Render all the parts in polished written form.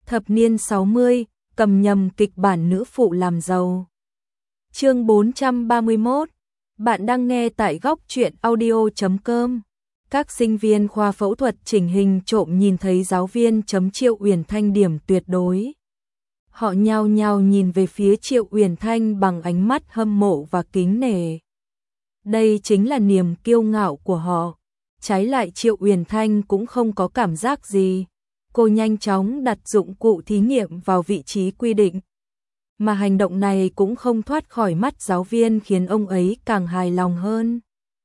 Thập niên 60, cầm nhầm kịch bản nữ phụ làm giàu. Chương 431. Bạn đang nghe tại góc truyện audio.com. Các sinh viên khoa phẫu thuật chỉnh hình trộm nhìn thấy giáo viên chấm Triệu Uyển Thanh điểm tuyệt đối. Họ nhao nhao nhìn về phía Triệu Uyển Thanh bằng ánh mắt hâm mộ và kính nể. Đây chính là niềm kiêu ngạo của họ. Trái lại Triệu Uyển Thanh cũng không có cảm giác gì. Cô nhanh chóng đặt dụng cụ thí nghiệm vào vị trí quy định. Mà hành động này cũng không thoát khỏi mắt giáo viên khiến ông ấy càng hài lòng hơn.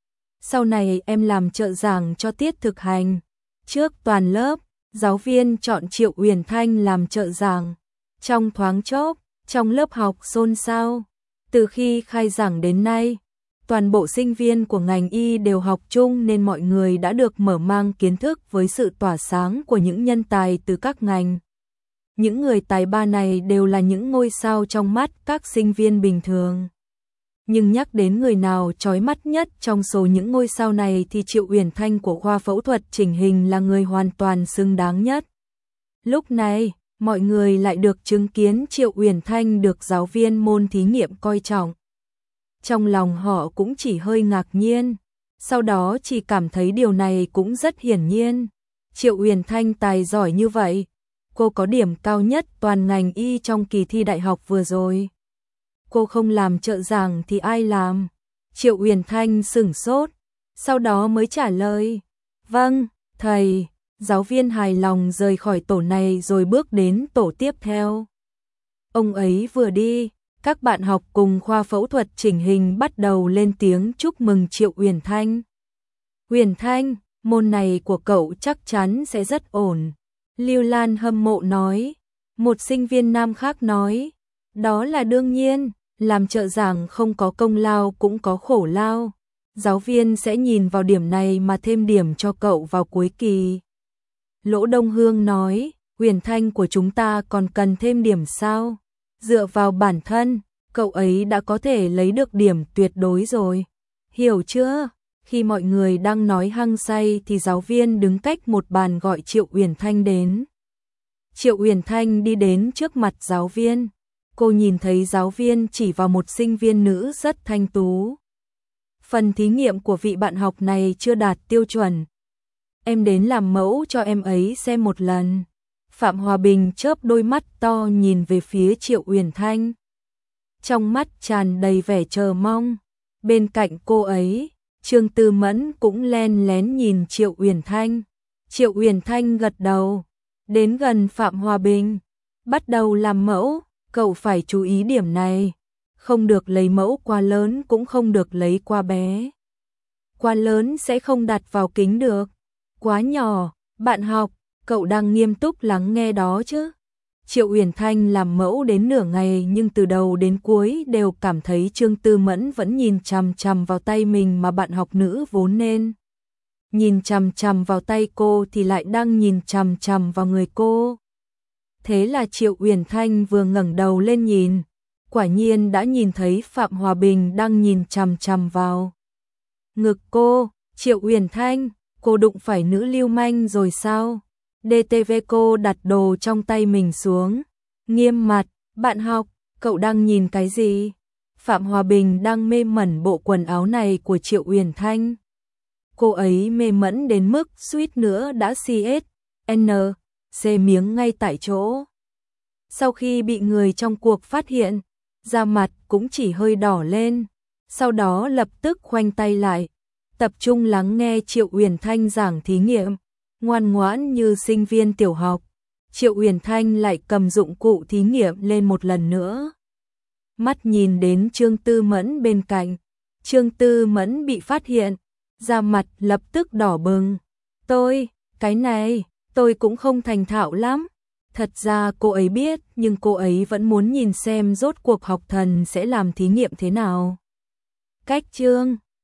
Sau này em làm trợ giảng cho tiết thực hành. Trước toàn lớp, giáo viên chọn Triệu Uyển Thanh làm trợ giảng. Trong thoáng chốc, trong lớp học xôn xao. Từ khi khai giảng đến nay, toàn bộ sinh viên của ngành y đều học chung nên mọi người đã được mở mang kiến thức với sự tỏa sáng của những nhân tài từ các ngành. Những người tài ba này đều là những ngôi sao trong mắt các sinh viên bình thường. Nhưng nhắc đến người nào chói mắt nhất trong số những ngôi sao này thì Triệu Uyển Thanh của khoa phẫu thuật chỉnh hình là người hoàn toàn xứng đáng nhất. Lúc này, mọi người lại được chứng kiến Triệu Uyển Thanh được giáo viên môn thí nghiệm coi trọng. Trong lòng họ cũng chỉ hơi ngạc nhiên, sau đó chỉ cảm thấy điều này cũng rất hiển nhiên. Triệu Uyển Thanh tài giỏi như vậy, cô có điểm cao nhất toàn ngành y trong kỳ thi đại học vừa rồi. Cô không làm trợ giảng thì ai làm? Triệu Uyển Thanh sửng sốt, sau đó mới trả lời, vâng, thầy. Giáo viên hài lòng rời khỏi tổ này rồi bước đến tổ tiếp theo. Ông ấy vừa đi, các bạn học cùng khoa phẫu thuật chỉnh hình bắt đầu lên tiếng chúc mừng Triệu Uyển Thanh. Uyển Thanh, môn này của cậu chắc chắn sẽ rất ổn. Lưu Lan hâm mộ nói. Một sinh viên nam khác nói, đó là đương nhiên, làm trợ giảng không có công lao cũng có khổ lao. Giáo viên sẽ nhìn vào điểm này mà thêm điểm cho cậu vào cuối kỳ. Lỗ Đông Hương nói, Uyển Thanh của chúng ta còn cần thêm điểm sao? Dựa vào bản thân, cậu ấy đã có thể lấy được điểm tuyệt đối rồi. Hiểu chưa? Khi mọi người đang nói hăng say thì giáo viên đứng cách một bàn gọi Triệu Uyển Thanh đến. Triệu Uyển Thanh đi đến trước mặt giáo viên. Cô nhìn thấy giáo viên chỉ vào một sinh viên nữ rất thanh tú. Phần thí nghiệm của vị bạn học này chưa đạt tiêu chuẩn. Em đến làm mẫu cho em ấy xem một lần. Phạm Hòa Bình chớp đôi mắt to nhìn về phía Triệu Uyển Thanh. Trong mắt tràn đầy vẻ chờ mong. Bên cạnh cô ấy, Trương Tư Mẫn cũng len lén nhìn Triệu Uyển Thanh. Triệu Uyển Thanh gật đầu, đến gần Phạm Hòa Bình. Bắt đầu làm mẫu, cậu phải chú ý điểm này. Không được lấy mẫu quá lớn cũng không được lấy quá bé. Quá lớn sẽ không đặt vào kính được. Quá nhỏ, bạn học, cậu đang nghiêm túc lắng nghe đó chứ. Triệu Uyển Thanh làm mẫu đến nửa ngày nhưng từ đầu đến cuối đều cảm thấy Trương Tư Mẫn vẫn nhìn chằm chằm vào tay mình mà bạn học nữ vốn nên. Nhìn chằm chằm vào tay cô thì lại đang nhìn chằm chằm vào người cô. Thế là Triệu Uyển Thanh vừa ngẩng đầu lên nhìn, quả nhiên đã nhìn thấy Phạm Hòa Bình đang nhìn chằm chằm vào ngực cô. Triệu Uyển Thanh, cô đụng phải nữ lưu manh rồi sao? DTV cô đặt đồ trong tay mình xuống, nghiêm mặt, bạn học, cậu đang nhìn cái gì? Phạm Hòa Bình đang mê mẩn bộ quần áo này của Triệu Uyển Thanh. Cô ấy mê mẫn đến mức suýt nữa đã CSNC miếng ngay tại chỗ. Sau khi bị người trong cuộc phát hiện, da mặt cũng chỉ hơi đỏ lên, sau đó lập tức khoanh tay lại, tập trung lắng nghe Triệu Uyển Thanh giảng thí nghiệm. Ngoan ngoãn như sinh viên tiểu học, Triệu Uyển Thanh lại cầm dụng cụ thí nghiệm lên một lần nữa. Mắt nhìn đến Trương Tư Mẫn bên cạnh, Trương Tư Mẫn bị phát hiện, da mặt lập tức đỏ bừng. Cái này, tôi cũng không thành thạo lắm. Thật ra cô ấy biết, nhưng cô ấy vẫn muốn nhìn xem rốt cuộc học thần sẽ làm thí nghiệm thế nào. Cách chương